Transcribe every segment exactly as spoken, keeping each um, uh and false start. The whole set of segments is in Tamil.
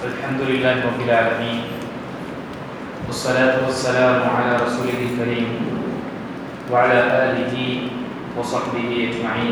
الحمد لله رب العالمين والصلاة والسلام على رسوله الكريم وعلى آله وصحبه أجمعين.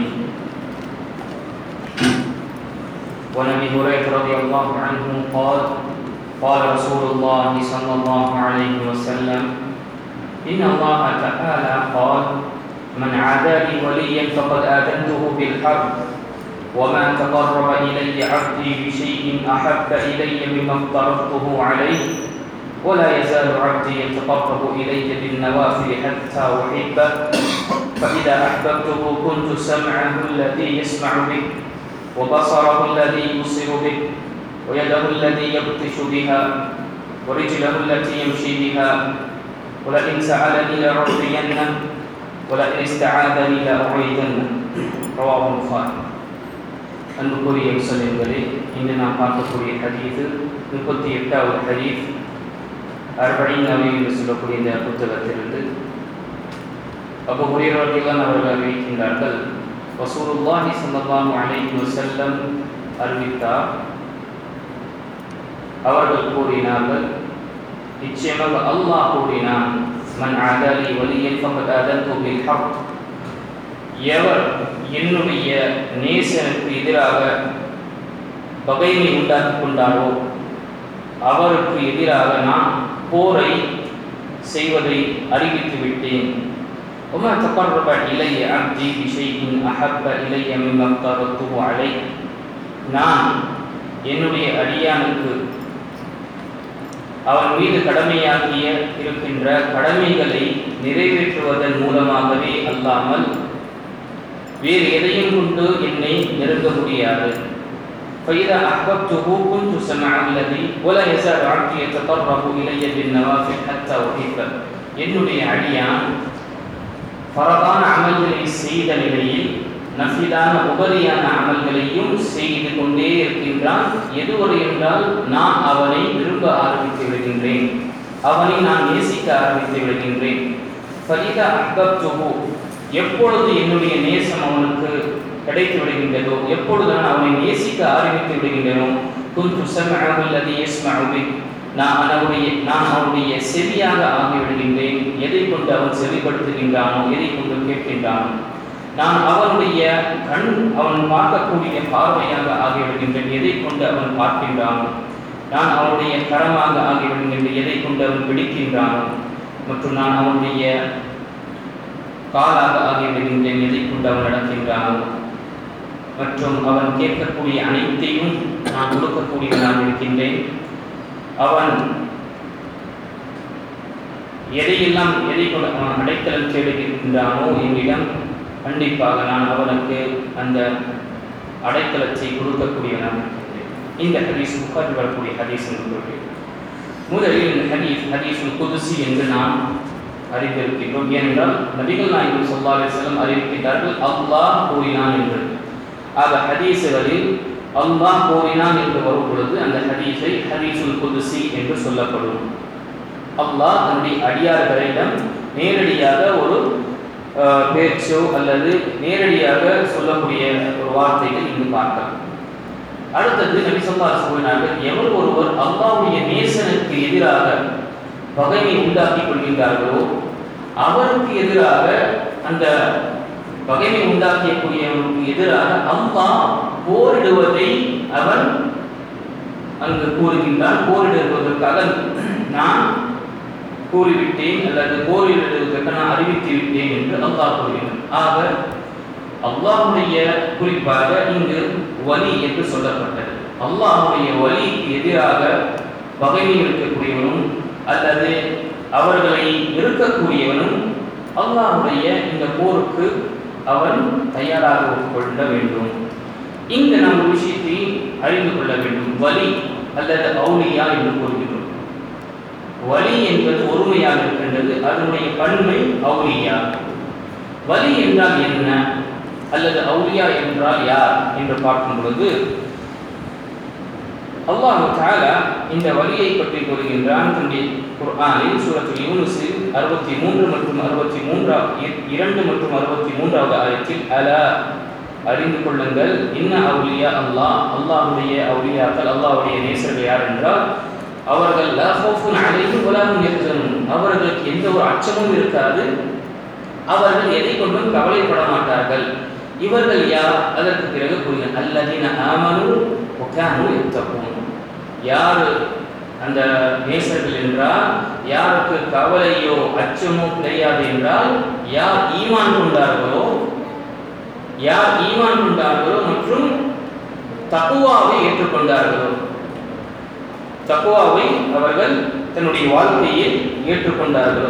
وعن أبي هريرة رضي الله عنه قال قال رسول الله صلى الله عليه وسلم إن الله تعالى قال من عادى لي وليا فقد آذنته بالحرب وما تقرب إلي عبدي بشيء أحب إلي مما افترضته عليه ولا يزال عبدي يتقرب إلي بالنوافل حتى أحبه فإذا أحببته كنت سمعه الذي يسمع به وبصره الذي يبصر به ويده الذي يبطش بها ورجله التي يمشي بها ولئن سألني لأعطينه ولئن استعاذني لأعيذنه. رواه البخاري. அன்புக்குரிய முஸ்லிம்களே, இன்று நாம் பார்க்கக்கூடிய ஹதீஸ் முப்பத்தி எட்டாவது ஹதீஸ் அர்பஈன் நவவி என்று சொல்லக்கூடிய இந்த புத்தகத்திலிருந்து அபூ ஹுரைரா ரலியல்லாஹு அவர்கள் அறிவிக்கின்றார்கள், ரசூலுல்லாஹி ஸல்லல்லாஹு அலைஹி வஸல்லம் அறிவித்தார், அவர்கள் கூறினார்கள், நிச்சயமாக அல்லாஹ் கூறினான், மன் ஆதாலி வலியன் ஃபகத் ஆதன்து பில் ஹக், எவர் என்னுடைய நேசனுக்கு எதிராக பகைமை உண்டாக்கி கொண்டாரோ அவருக்கு எதிராக நான் போரை செய்வதை அறிவித்து விட்டேன். وما تقرب إلي عبدي بشيء أحب إلي مما افترضته عليه, நான் என்னுடைய அடியானுக்கு அவன் மீது கடமையாக்கிய இருக்கின்ற கடமைகளை நிறைவேற்றுவதன் மூலமாகவே அல்லாமல் வேறு எதையும் கொண்டு என்னை நெருங்க முடியாது. فإذا أحببته كنت سمعه الذي ولا يزال عبدي يتقرب إلي بالنوافل حتى أحبه. என்னுடைய அடியான் ஃபரதான அமல்களை செய்த நிலையில் நஃபிலான உபரியான அமல்களையும் செய்து கொண்டே இருக்கின்றான். எதுவரை என்றால் நான் அவனை விரும்ப ஆரம்பித்து விடுகின்றேன், அவனை நான் நேசிக்க ஆரம்பித்து விடுகின்றேன். فإذا أحببته, எப்பொழுது என்னுடைய நேசம் அவனுக்கு கிடைத்து விடுகின்றதோ, எப்பொழுது நான் அவனை நேசிக்க ஆரம்பித்து விடுகின்றனோ, குன்து சமஅஹு அல்லதி யஸ்மஉ பிஹி, நான் அவனுடைய நான் அவனுடைய செவியாக ஆகிவிடுகின்றேன். எதை கொண்டு அவன் செவிப்படுத்துகின்றானோ, எதை கொண்டு கேட்கின்றானோ, நான் அவனுடைய கண் அவன் பார்க்கக்கூடிய பார்வையாக ஆகிவிடுகின்றேன். எதை கொண்டு அவன் பார்க்கின்றானோ, நான் அவனுடைய கரமாக ஆகிவிடுகின்றேன். எதை கொண்டு அவன் பிடிக்கின்றானோ, மற்றும் நான் அவனுடைய காலாக ஆகிவிடுகின்றேன். எதை கொண்டு அவன் நடக்கின்றானோ, மற்றும் அவன் கேட்கக்கூடிய அனைத்தையும் நான் கொடுக்கக்கூடியவனாக இருக்கின்றேன். அவன் எதையெல்லாம் எதை கொண்டு அவன் அடைக்கலம் தேடுகின்றானோ என்னிடம், கண்டிப்பாக நான் அவனுக்கு அந்த அடைக்கலத்தை கொடுக்கக்கூடியவனாக இருக்கின்றேன். இந்த ஹதீஸ் புகாரி வரக்கூடிய ஹதீஸ் என்று கூறுகிறேன். முதலில் இந்த ஹதீஸ் ஹதீஸுல் குதுசி என்று நாம் அறிந்திருக்கின்றோம். ஏனென்றால் நபிகள் நாயகம் ஸல்லல்லாஹு அலைஹி வஸல்லம் அறிவிக்கின்றார்கள், அல்லாஹ் கூறினான் என்று. ஆக ஹதீஸுகளில் அல்லாஹ் கூறினான் என்று வரும் பொழுது அந்த ஹதீஸை ஹதீஸுல் குதுசி என்று சொல்லப்படும். அல்லாஹ் தன்னுடைய அடியார்களிடம் நேரடியாக ஒரு பேச்சோ அல்லது நேரடியாக சொல்லக்கூடிய ஒரு வார்த்தைகள் இங்கு பார்க்கலாம். அடுத்தது நபி ஸல்லல்லாஹு அலைஹி வஸல்லம் கூறினார்கள், எவர் ஒருவர் அல்லாஹ்வுடைய நேசனுக்கு எதிராக பகைமை உண்டாக்கி கொள்கின்றார்களோ அவருக்கு எதிராக, அந்த பகைமை உண்டாக்கக்கூடியவனுக்கு எதிராக அல்லாஹ் போரிடுவதை அவன் அங்கு கூறுகின்றான். போரிடுவதற்காக நான் கூறிவிட்டேன் அல்லது போரிடுவதற்கு நான் அறிவித்து விட்டேன் என்று அல்லாஹ் கூறுகின்றான். ஆக அல்லாஹ்வுடைய குறிப்பாக இங்கு வலி என்று சொல்லப்பட்டது. அல்லாஹ்வுடைய வலிக்கு எதிராக பகைமை இருக்கக்கூடியவனும் அல்லது அவர்களை இருக்கக்கூடியவனும் அல்லாஹ்வுடைய இந்த போருக்கு அவன் தயாராக கொள்ள வேண்டும். இங்கு நாம் ஒரு விஷயத்தை அறிந்து கொள்ள வேண்டும். வலி அல்லது அவுலியா என்று கூறுகிறோம். வலி என்பது ஒருமையாக இருக்கின்றது, அதனுடைய பன்மை அவுலியா. வலி என்றால் என்ன அல்லது அவுலியா என்றால் யார் என்று பார்க்கும் பொழுது அல்லாஹ் தஆலா இந்த வலியை பற்றி கூறுகின்றான். தன்னுடைய குர்ஆனில் சூரத்துல் யூனுஸில் அறுபத்தி மூன்று மற்றும் அறுபத்தி மூன்று இரண்டு மற்றும் அறுபத்தி மூன்றாவது ஆயத்தில், அலா அறிந்து கொள்ளுங்கள், இன்ன அவுலியா அல்லாஹ், அல்லாஹ்வுடைய அவுலியாக்கள், அல்லாஹ்வுடைய நேசர்கள் யார் என்றால் அவர்கள் லா ஹௌஃபுன் அலைஹிம் வலா ஹும் யஹ்சனூன், அவர்களுக்கு எந்த ஒரு அச்சமும் இருக்காது, அவர்கள் எதை கொண்டும் கவலைப்பட மாட்டார்கள். இவர்கள் யார்? அதற்கு பிறகு கூறுகிறார், அல்லதீன ஆமனூ வ கானூ யத்தகூன். யார் அந்த நேசர்கள் என்றால் யாருக்கு கவலையோ அச்சமோ கிடையாது என்றால் யார் ஈமான் கொண்டார்களோ, யார் ஈமான் கொண்டார்களோ மற்றும் தக்வாவை ஏற்றுக்கொண்டார்களோ, தக்வாவை அவர்கள் தன்னுடைய வாழ்க்கையில் ஏற்றுக்கொண்டார்களோ.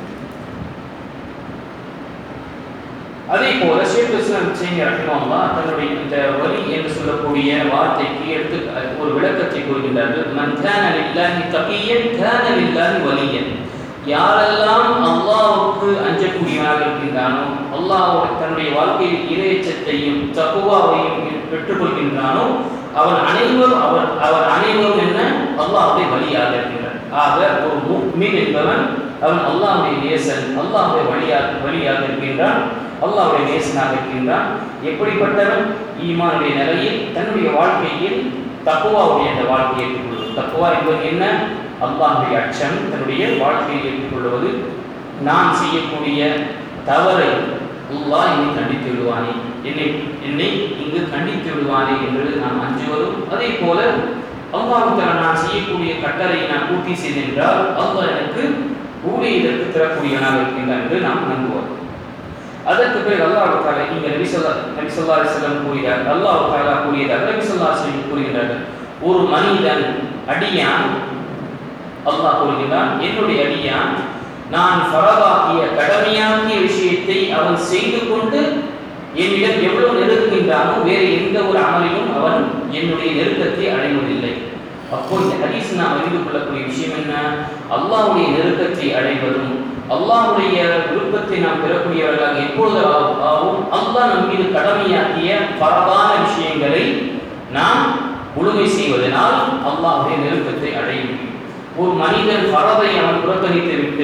அதே போல ஷேக் இஸ்லாம் செய்ய ரஹிமஹுல்லாஹ் தன்னுடைய இந்த வலி என்று சொல்லக்கூடிய வார்த்தைக்கு எடுத்து ஒரு விளக்கத்தை கூறுகின்றார்கள். மன் கான லில்லாஹி தகியன் கான லில்லாஹி வலியன். யாரெல்லாம் அல்லாஹ்வுக்கு அஞ்சக்கூடியவனாக இருக்கின்றானோ, அல்லாஹ் தன்னுடைய வாழ்க்கையில் இறையச்சத்தையும் தக்வாவையும் பெற்றுக்கொள்கின்றானோ அவன் அனைவரும் அவர் அவர் அனைவரும் என்ன அல்லாஹ்வுடைய வலியாக இருக்கின்றான். ஆக ஒரு முஃமின் என்பவன் அவன் அல்லாஹ்வுடைய நேசன், அல்லாஹ்வுடைய வலியாக வலியாக இருக்கின்றான், அல்லாஹ்வுடைய நேசனாக இருக்கின்றான். எப்படிப்பட்டவன்? ஈமானுடைய நிலையில் தன்னுடைய வாழ்க்கையில் தக்வாவுடைய அந்த வாழ்க்கையை ஏற்றுக்கொள்வது. தக்வா என்பது என்ன? அல்லாஹ்வுடைய அச்சம் தன்னுடைய வாழ்க்கையை ஏற்றுக்கொள்வது. நான் செய்யக்கூடிய தவறை அல்லாஹ் என்னை கண்டித்து விடுவானே, என்னை என்னை இங்கு கண்டித்து விடுவானே என்று நாம் அஞ்சுவதும், அதே போல அல்லாஹ் நான் செய்யக்கூடிய கட்டளையை நான் பூர்த்தி செய்தென்றால் அல்லாஹ் எனக்கு கூலி இதற்கு தரக்கூடியவனாக இருக்கின்றான் என்று நாம் நம்புவோம். அதற்கு பிறகு அல்லாஹ் தஆலா இங்க நபி ஸல்லல்லாஹு நபி ஸல்லல்லாஹு அலைஹி வஸல்லம் கூறினார், அல்லாஹ் தஆலா கூறியதாக நபி ஸல்லல்லாஹு அலைஹி வஸல்லம் கூறுகிறார்கள், ஒரு மனிதன் அடியான் அல்லாஹ் கூறுகிறான், என்னுடைய அடியான் நான் ஃபரதாக்கிய கடமையாக்கிய விஷயத்தை அவன் செய்து கொண்டு என்னிடம் எவ்வளவு நெருங்குகின்றானோ வேறு எந்த ஒரு அமலிலும் அவன் என்னுடைய நெருக்கத்தை அடைவதில்லை. அப்போ இந்த ஹதீஸ் நாம் அறிந்து கொள்ளக்கூடிய விஷயம் என்ன? அல்லாஹ்வுடைய நெருக்கத்தை அடைவதும் அல்லாஹ்வுடைய விருப்பத்தை நாம் பெறக்கூடியவர்களாக எப்பொழுது ஆகும்? அல்லாஹ் நம் மீது கடமையாக்கிய பரவான விஷயங்களை நாம் முழுமை செய்வதனால் அல்லாஹ்வுடைய நெருக்கத்தை அடைய முடியும். ஒரு மனிதன் ஃபரதை அவன் புறக்கணித்து விட்டு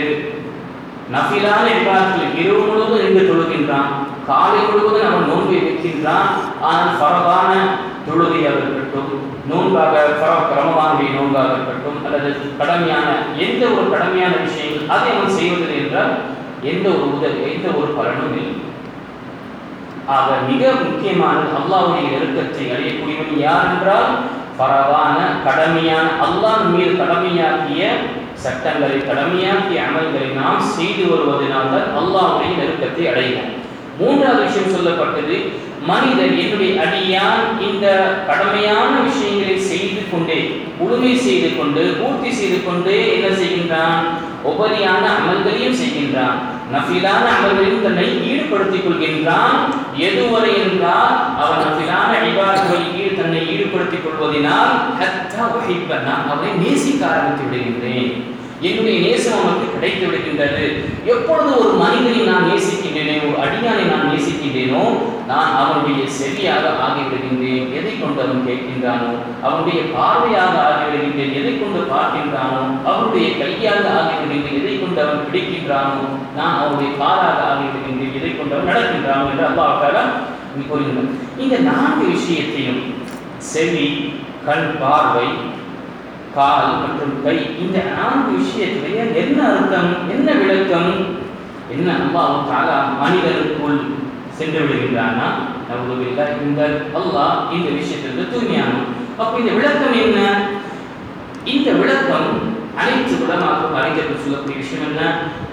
நஃபிலான இபாதத்தில் இரவு முழுவதும் நின்று தொழுகின்றான், காலை முழுவதும் அவன் நோன்பை வைக்கின்றான், ஆனால் ஃபரதான தொழுகையாக இருக்கட்டும், நோன்பாக ரமதானுடைய நோன்பாக இருக்கட்டும் அல்லது கடமையான எந்த ஒரு கடமையான விஷயங்கள் அதை அவன் செய்வதில்லை என்றால் எந்த ஒரு உதவி எந்த ஒரு பலனும் இல்லை. ஆக மிக முக்கியமான அல்லாஹ்வுடைய நெருக்கத்தை அடையக்கூடியவன் யார் என்றால் பரவான கடமையான அல்லாஹ் மீது கடமையாக்கிய சட்டங்களை கடமையாக்கிய அமல்களை நாம் செய்து வருவதனால் தான் அல்லாஹ்வுடைய நெருக்கத்தை அடைவோம். மூன்றாவது விஷயம் சொல்லப்பட்டது, மனிதன் என்னுடைய அடியான் இந்த கடமையான விஷயங்களை செய்து கொண்டே முழுமை செய்து கொண்டு பூர்த்தி செய்து கொண்டே என்ன செய்கின்றான்? உபரியான அமல்களையும் செய்கின்றான், நஃபிலான அமல்களையும் தன்னை ஈடுபடுத்திக் கொள்கின்றான். எதுவரை என்றால் அவன் நஃபிலான இபாதத்துகளில் தன்னை ஈடுபடுத்திக் கொள்வதனால் ஹத்தா உஹிப்ப, நான் அவனை நேசிக்க ஆரம்பித்து விடுகின்றேன், என்னுடைய நேசம் அவனுக்கு கிடைத்து விடுகின்றது. எப்பொழுது ஒரு மனிதனை நான் நேசிக்கின்றேனோ, ஒரு அடியானை நான் நேசிக்கின்றேனோ, நான் அவனுடைய செவியாக ஆகிவிடுகின்றேன், எதை கொண்டு அவன் கேட்கின்றானோ, அவனுடைய பார்வையாக ஆகிவிடுகின்றேன், எதை கொண்டு பார்க்கின்றானோ, அவனுடைய கையாக ஆகிவிடுகின்றேன், எதை கொண்டு அவன் பிடிக்கின்றானோ, நான் அவனுடைய காலாக ஆகிவிடுகின்றேன், எதை கொண்டு அவன் நடக்கின்றானோ என்று அல்லாஹ் தஆலா கூறுகின்றான். இந்த நான்கு விஷயத்தையும் செவி, கண் பார்வை, கால் மற்றும் கை, இந்த நான்கு விஷயத்திலேயே என்ன அர்த்தம், என்ன விளக்கம், என்ன அல்லாஹ் தஆலா மனிதனுக்குள் சென்று விடுகின்றானா? நவுதுபில்லாஹ், இந்த அல்லாஹ் இந்த விஷயத்திலிருந்து தூய்மையானவன். அப்போ இந்த விளக்கம் என்ன? இந்த விளக்கம் அனைத்து உலமாக்களும் அறிஞர்கள் சொல்லக்கூடிய விஷயம் என்ன?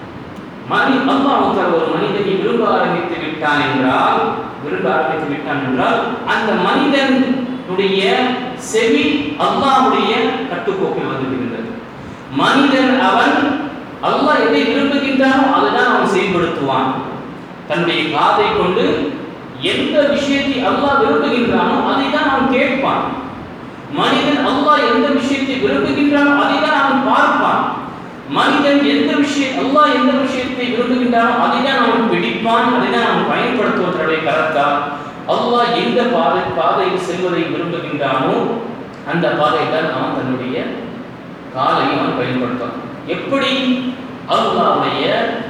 மனி அல்லாஹ் தஆலா ஒரு மனிதனை விரும்ப ஆரம்பித்து விட்டான் என்றால் விரும்ப ஆரம்பித்து விட்டான் என்றால் அந்த மனிதனுடைய செவி அல்லாஹ்வுடைய கட்டுக்கோப்பில் வந்து விடுகிறது. மனிதன் அவன் அல்லாஹ் எதை விரும்புகின்றானோ அதுதான் அவன் செயல்படுத்துவான். தன்னுடைய காதை கொண்டு எந்த விஷயத்தை அல்லாஹ் விரும்புகின்றானோ அதை தான் அவன் கேட்பான். மனிதன் அல்லாஹ் எந்த விஷயத்தை விரும்புகின்றானோ அதை தான் அவன் பார்ப்பான். மனிதன் எந்த விஷயம் அல்லாஹ் எந்த விஷயத்தை விரும்புகின்றானோ அதை தான் அவன் பிடிப்பான், அதை தான் அவன் பயன்படுத்துவதனுடைய கருத்தால் அல்லாஹ் எந்த பாதை பாதையில் செல்வதை விரும்புகின்றானோ அந்த பாதையை தான் அவன் தன்னுடைய காலை அவன் பயன்படுத்துவான். எப்படி? அல்லாஹ்வுடைய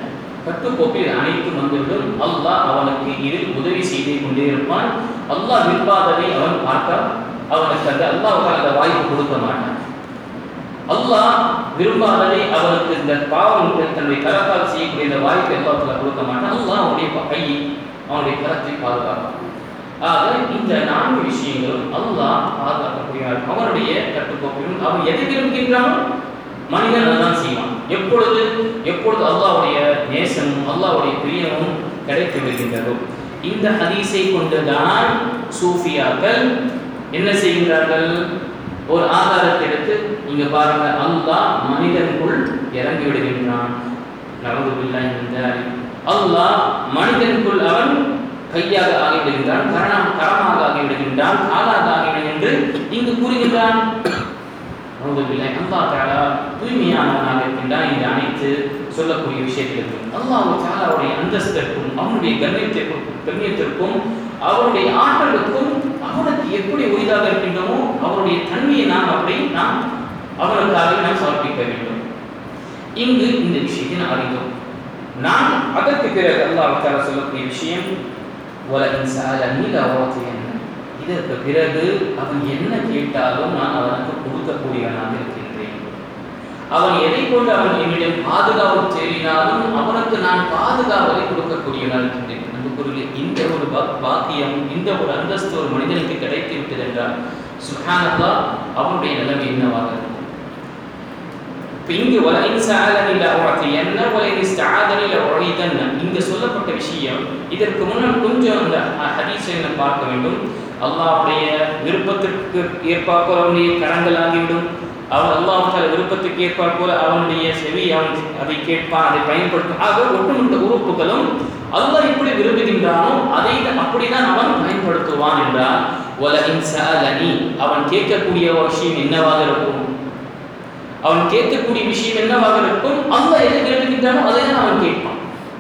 கட்டுக்கோப்பில் அனைத்தும் வந்துவிடும். அல்லாஹ் அவனுக்கு இதில் உதவி செய்து கொண்டே இருப்பான். அல்லாஹ் விரும்பாததை அவன் பார்க்க அவனுக்கு அந்த அல்லாஹ் அந்த வாய்ப்பு கொடுக்க மாட்டான். அல்லாஹ் விரும்பாததை அவனுக்கு இந்த பாவம் தன்னுடைய கரத்தால் செய்யக்கூடிய இந்த வாய்ப்பை அல்லாஹ் கொடுக்க மாட்டான். அல்லாஹ் அவனுடைய கையை அவனுடைய கரத்தை பாதுகாப்பான். ஆக இந்த நான்கு விஷயங்களும் அல்லாஹ் பாதுகாக்கக்கூடியவர். அவனுடைய கட்டுக்கோப்பிலும் அவன் எதை விரும்புகின்றானோ மனிதன் அதுதான் செய்வான். எப்பொழுது எப்பொழுது அல்லாஹ்வுடைய நேசமும் அல்லாஹ்வுடைய பிரியமும் கிடைத்து விடுகின்றதோ. இந்த ஹதீஸை கொண்டுதான் சூஃபியாக்கள் என்ன செய்கிறார்கள்? ஒரு ஆதாரத்தை எடுத்து இங்க பாருங்க, அல்லாஹ் மனிதனுக்குள் இறங்கி விடுகின்றான். நவுதுபில்லாஹி மின் தாலிக். அல்லாஹ் மனிதனுக்குள் அவன் கையாக ஆகிவிடுகின்றான், கரணம் கரமாக ஆகிவிடுகின்றான், காலாக ஆகிவிடுகின்றான் என்று இங்கு கூறுகின்றான். நவுதுபில்லாஹி அல்லாஹ் தஆலா தூய்மையானவனாக இருக்கின்றான். இந்த அனைத்து சொல்லக்கூடிய விஷயத்திற்கும் அல்லாஹ் தஆலாவுடைய அந்தஸ்திற்கும் அவனுடைய கண்ணியத்திற்கும் கண்ணியத்திற்கும் அவருடைய ஆற்றலுக்கும் அவனுக்கு எப்படி உரிதாக இருக்கின்றோமோ அவருடைய தன்மையை நாம் அப்படி நாம் அவனுக்காக நாம் சமர்ப்பிக்க வேண்டும். இங்கு இந்த விஷயத்தை நாம் அறிந்தோம். நான் அதற்கு பிறகு அல்லாஹ் தஆலா சொல்லக்கூடிய விஷயம் வலஇன் ஸஅலனி லஅஅதியன். இதற்கு பிறகு அவன் என்ன கேட்டாலும் நான் அவனுக்கு கொடுக்கக்கூடியவனாக இருக்கின்றேன். அவன் எதை கொண்டு அவன் என்னிடம் பாதுகாப்பு தேடினாலும் அவனுக்கு நான் பாதுகாவலை கொடுக்கக்கூடியவனாக இருக்கின்றேன். இந்த ஒரு பாக்கியம், இந்த ஒரு அந்தஸ்து ஒரு மனிதனுக்கு கிடைத்து விட்டது என்றால் சுப்ஹானல்லாஹ் அவனுடைய நிலைமை என்னவாக இருக்கும்? இங்கு வலஇன் ஸஅலனி லஅஅதியன் வலஇன் இஸ்தஆதனி லஅஈதன் இங்கு சொல்லப்பட்ட விஷயம் இதற்கு முன்னால் கொஞ்சம் அந்த ஹதீஸை நாம் பார்க்க வேண்டும். அல்லாஹ்வுடைய விருப்பத்திற்கு ஏற்பாற்போல் அவனுடைய கரங்கள் ஆகிவிடும். அவன் அல்லாஹ்வுடைய விருப்பத்துக்கு ஏற்பாற்போல் அவனுடைய செவி அவன் அதை கேட்பான், அதை பயன்படுத்தும். ஆக ஒட்டுமொத்த உறுப்புகளும் அல்லாஹ் எப்படி விரும்புகின்றானோ அதை அப்படிதான் அவன் பயன்படுத்துவான் என்றால் வலஇன் ஸஅலனி அவன் கேட்கக்கூடிய விஷயம் என்னவாக இருக்கும்? அவன் கேட்கக்கூடிய விஷயம் என்னவாக இருக்கும்? அல்லாஹ் எதை விரும்புகின்றானோ அதை தான் அவன் கேட்பான்.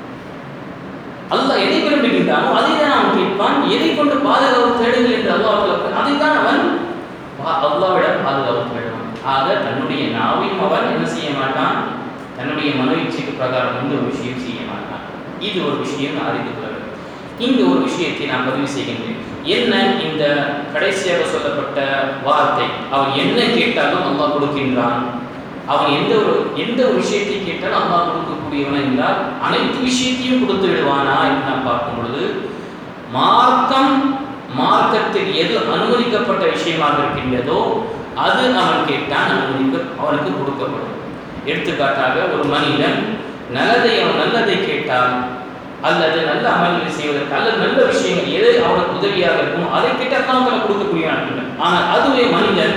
அல்லாஹ் எதை விரும்புகின்றானோ அதை தான் அவன் கேட்பான். எதை கொண்டு பாதுகாப்பு தேடுங்கள் என்று அல்லாஹ் அதை தான் அவன் அல்லாஹ்விடம் பாதுகாப்பு தேடுவான். ஆக தன்னுடைய நாவையும் அவன் என்ன செய்ய மாட்டான்? தன்னுடைய மனோயிச்சைக்கு பிரகாரம் எந்த ஒரு விஷயம் செய்ய மாட்டான். இது ஒரு விஷயம் அறிந்து கொள்ள வேண்டும். இந்த ஒரு விஷயத்தை நான் பதிவு செய்கின்றேன். என்ன இந்த கடைசியாக சொல்லப்பட்ட வார்த்தை? அவன் என்ன கேட்டாலும் அல்லாஹ் கொடுக்கின்றான். அவன் எந்த ஒரு எந்த ஒரு விஷயத்தை கேட்டாலும் அல்லாஹ் கொடுக்கக்கூடியவன் என்றால் அனைத்து விஷயத்தையும் கொடுத்து விடுவானா என்று நாம் பார்க்கும் பொழுது மார்க்கம் மார்க்கத்தில் எது அனுமதிக்கப்பட்ட விஷயமாக இருக்கின்றதோ அது அவன் கேட்டான் அனுமதிக்க அவனுக்கு கொடுக்கப்படும். எடுத்துக்காட்டாக ஒரு மனிதன் நல்லதை அவன் நல்லதை கேட்டால் அல்லது நல்ல அமல்களை செய்வதற்கு அல்லது நல்ல விஷயங்கள் எது அவனுக்கு உதவியாக இருக்கும் அதை கேட்டால் தான் அவனை கொடுக்கக்கூடியவன். ஆனால் அதுவே மனிதன்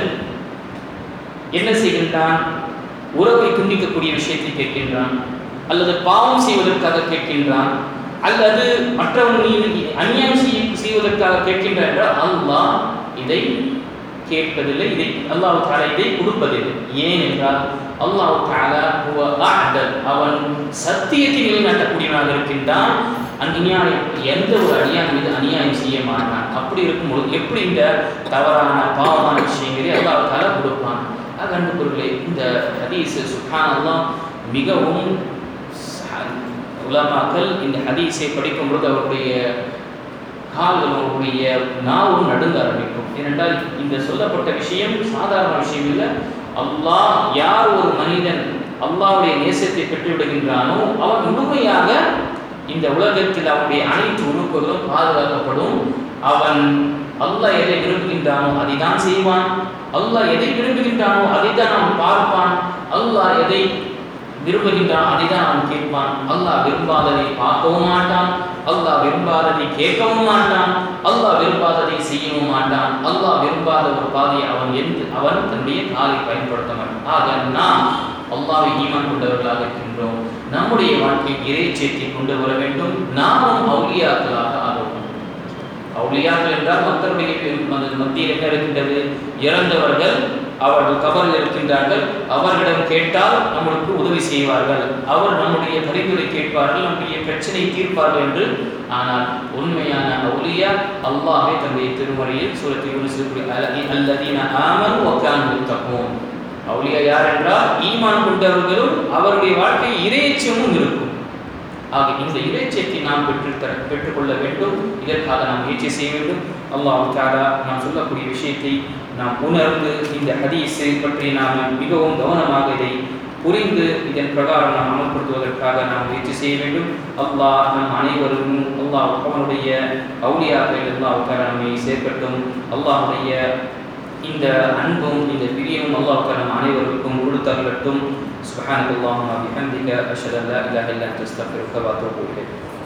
என்ன செய்கின்றான்? உறவை துண்டிக்கக்கூடிய விஷயத்தை கேட்கின்றான், அல்லது பாவம் செய்வதற்காக கேட்கின்றான், அல்லது மற்றவர்களுக்கு அநியாயம் செய்வதற்காக கேட்கின்றான் என்றால் அல்லாஹ் இதை கேட்பதில்லை, இதை அல்லாஹ் தஆலா இதை கொடுப்பதில்லை. ஏன் என்றால் அல்லாஹ் தஆலா ஹுவ அஅதல் அவன் சத்தியத்தை நிலைநாட்டக்கூடியவனாக இருக்கின்றான். அந்நியாயம் எந்த ஒரு அடியான் மீது அநியாயம் செய்ய மாட்டான். அப்படி இருக்கும்போது எப்படி இந்த தவறான பாவமான விஷயங்களை அல்லாஹ் தஆலா கொடுப்பான்? அன்புக்குரியவர்களே, இந்த ஹதீஸ் சுப்ஹானல்லாஹ் மிகவும் உலமாக்கள் இந்த ஹதீஸை படிக்கும் பொழுது அவருடைய கால்கள் அவருடைய நாவும் நடுங்க ஆரம்பிக்கும். ஏனென்றால் இந்த சொல்லப்பட்ட விஷயம் சாதாரண விஷயம் இல்லை. அல்லாஹ் யார் ஒரு மனிதன் அல்லாஹ்வுடைய நேசத்தை பெற்று விடுகின்றானோ அவன் முழுமையாக இந்த உலகத்தில் அவனுடைய அனைத்து உறுப்புகளும் பாதுகாக்கப்படும். அவன் அல்லாஹ் எதை விரும்புகின்றானோ அதை தான் செய்வான். அல்லாஹ் எதை விரும்புகின்றானோ அதை தான் அவன் பார்ப்பான். அல்லாஹ் எதை விரும்புகின்றான் அதை தான் அவன் கேட்பான். அல்லாஹ் விரும்பாததை பார்க்கவும் மாட்டான். அல்லாஹ் விரும்பாததை கேட்கவும் மாட்டான். அல்லாஹ் விரும்பாததை செய்யவும் மாட்டான். அல்லாஹ் விரும்பாத ஒரு பாதையை அவன் எந்த அவன் தன்னுடைய காலை பயன்படுத்த மாட்டான். ஆக நாம் அல்லாஹ்வை ஈமான் கொண்டவர்களாக இருக்கின்றோம். நம்முடைய வாழ்க்கையில் இறைச்சேர்த்தை கொண்டு வர வேண்டும். நாமும் அவுலியாக்களாக ஆகும். அவுலியாக்கள் என்றால் மக்களுடைய மத்தியில் என்ன இருக்கின்றது? இறந்தவர்கள் அவர்கள் கபரில் இருக்கின்றார்கள். அவர்களிடம் கேட்டால் நம்மளுக்கு உதவி செய்வார்கள். அவர் நம்முடைய பரிந்துரை கேட்பார்கள், நம்முடைய பிரச்சனை தீர்ப்பார்கள் என்று. ஆனால் உண்மையான அவுலியா அல்லாஹ்வை தன்னுடைய திருமறையில் சூரத்தில் யூனுஸ் அல்லதீன ஆமனு வ கானூ யத்தகூன். அவுலியா யார் என்றால் ஈமான் கொண்டவர்களும் அவருடைய வாழ்க்கை இறையச்சமும் இருக்கும். ஆக இந்த இறைச்சியத்தை நாம் பெற்றுத்தர பெற்றுக்கொள்ள வேண்டும். இதற்காக நாம் முயற்சி செய்ய வேண்டும். அல்லாஹ் தஆலா நாம் சொல்லக்கூடிய விஷயத்தை நாம் உணர்ந்து இந்த ஹதீஸை பற்றி நாம் மிகவும் கவனமாக இதை புரிந்து இதன் பிரகாரம் நாம் அமல்படுத்துவதற்காக நாம் முயற்சி செய்ய வேண்டும். அல்லாஹ் நம் அனைவருக்கும் அல்லாஹ் அவனுடைய அவுலியாக்கள் அல்லாஹ் தஆலா நம்மை சேர்க்கட்டும். அல்லாஹுடைய இந்த அன்பும் இந்த பிரியமும் அல்லாஹ் தஆலா நம் அனைவருக்கும் கொடுத்தருளட்டும். சுப்ஹானல்லாஹி வ பிஹம்திக அஷ்ஹது அல்லா இலாஹா இல்லா அன்த அஸ்தக்ஃபிருக வ அத்தூபு இலைக்.